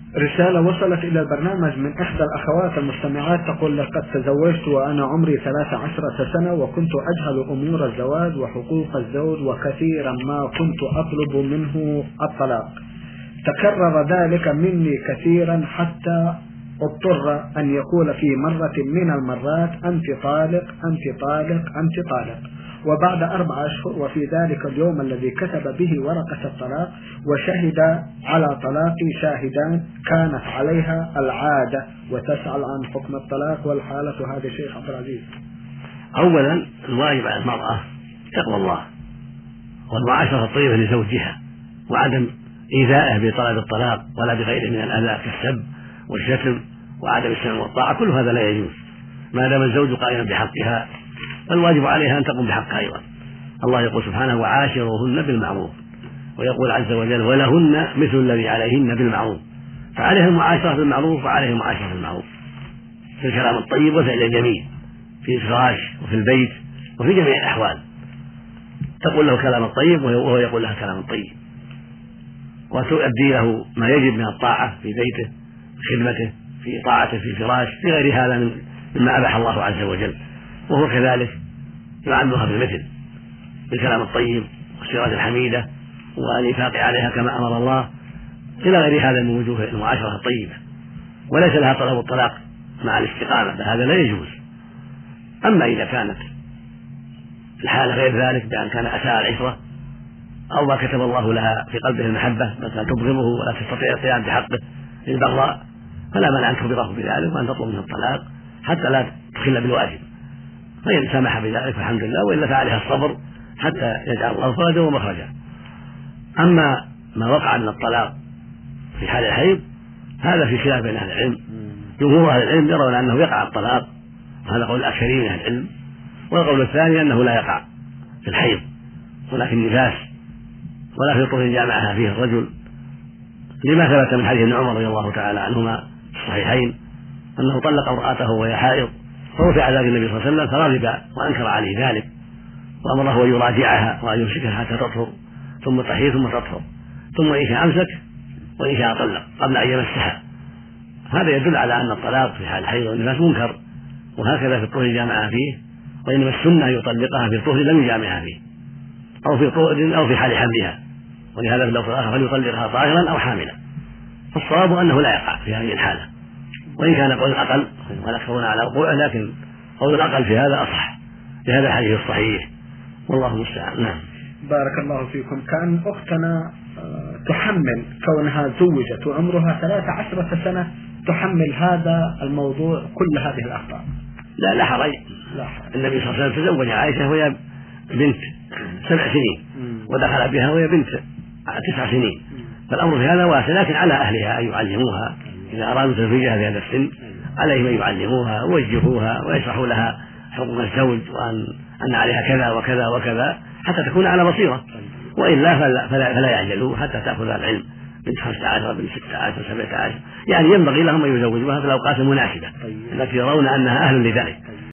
رسالة وصلت إلى البرنامج من إحدى الأخوات المستمعات تقول: لقد تزوجت وأنا عمري 13 سنة، وكنت أجهل أمور الزواج وحقوق الزوج، وكثيرا ما كنت أطلب منه الطلاق. تكرر ذلك مني كثيرا حتى اضطر أن يقول في مرة من المرات: أنت طالق أنت طالق أنت طالق. وبعد 4 أشهر وفي ذلك اليوم الذي كتب به ورقة الطلاق وشهد على طلاقي شاهدان كانت عليها العادة وتسأل عن حكم الطلاق والحالة هذه. شيخ عبد العزيز، أولا الواجب على المرأة تقوى الله والمعاشرة الطيبة لزوجها، وعدم إيذائه بطلب الطلاق ولا بغيره من الأذى كالسب والشتم وعدم السمع والطاعة. كل هذا لا يجوز ما دام الزوج قائما بحقها، فالواجب عليها أن تقوم بحقها أيضا. الله يقول سبحانه: وعاشروهن بالمعروف، ويقول عز وجل: ولهن مثل الذي عليهن بالمعروف. فعليها المعاشرة بالمعروف وعليها المعاشرة بالمعروف في الكلام الطيب وفعل الجميل في الفراش وفي البيت وفي جميع الأحوال. تقول له كلام الطيب وهو يقول لها كلام الطيب، وتؤدي له ما يجب من الطاعة في بيته، في خدمته، في طاعته في الفراش، في غير هذا مما أباح الله عز وجل. وهو كذلك يعاملها بالمثل بالكلام الطيب والسيرة الحميدة والإنفاق عليها كما أمر الله، إلى غير هذا من وجوه المعاشرة الطيبة. وليس لها طلب الطلاق مع الاستقامة، فهذا لا يجوز. أما إذا كانت الحالة غير ذلك، بأن كان أساء العشرة أو ما كتب الله لها في قلبه المحبة، مثلا تبغضه ولا تستطيع القيام بحقه للبراء، فلا مانع أن تخبره بذلك وأن تطلب منه الطلاق حتى لا تخل بالواجب. فإن سمح بذلك فالحمد لله، وإلا فعليها الصبر حتى يجعل الله فرجا ومخرجا. أما ما وقع من الطلاق في حال الحيض هذا في خلاف بين أهل العلم. جمهور أهل العلم يرون أنه يقع الطلاق، وهذا قول الأكثرين من أهل العلم. والقول الثاني أنه لا يقع في الحيض ولا في النفاس ولا في طهر جامعها فيه الرجل، لما ثبت من حديث ابن عمر رضي الله تعالى عنهما في الصحيحين أنه طلق امرأته وهي حائض، فرفع ذلك النبي صلى الله عليه وسلم فغضب وأنكر عليه ذلك، وأمره أن يراجعها وأن يمسكها حتى تطهر ثم تحيض ثم تطهر، ثم إن شاء أمسك وإن شاء طلق قبل أن يمسها. هذا يدل على أن الطلاق في حال الحيض والنفاس منكر، وهكذا في الطهر جامعها فيه، وإنما السنة يطلقها في الطهر لم يجامعها فيه، أو في طهر أو في حال حملها، ولهذا في اللفظ الآخر فليطلقها طاهرا أو حاملا. فالصواب أنه لا يقع في هذه الحالة، وإن كان قول الأقل والأكثرون على وقوعه، لكن قول الأقل في هذا أصح لهذا الحديث الصحيح، والله المستعان. نعم. بارك الله فيكم. كان أختنا تحمل كونها زوجت وعمرها 13 سنة، تحمل هذا الموضوع كل هذه الأخطاء. لا حرج. النبي صلى الله عليه وسلم تزوج عائشة وهي بنت 7 سنين ودخل بها وهي بنت 9 سنين، فالأمر في هذا واسع، لكن على أهلها أن يعلموها إذا أرادوا تزويجها في هذا السن، عليهم أن يعلموها ويوجهوها ويشرحوا لها حقوق الزوج وأن عليها كذا وكذا وكذا حتى تكون على بصيرة، وإلا فلا يعجلوا حتى تأخذ العلم بنت 15 بنت 16 17. يعني ينبغي لهم أن يزوجوها في الأوقات المناسبة التي يرون أنها أهل لذلك.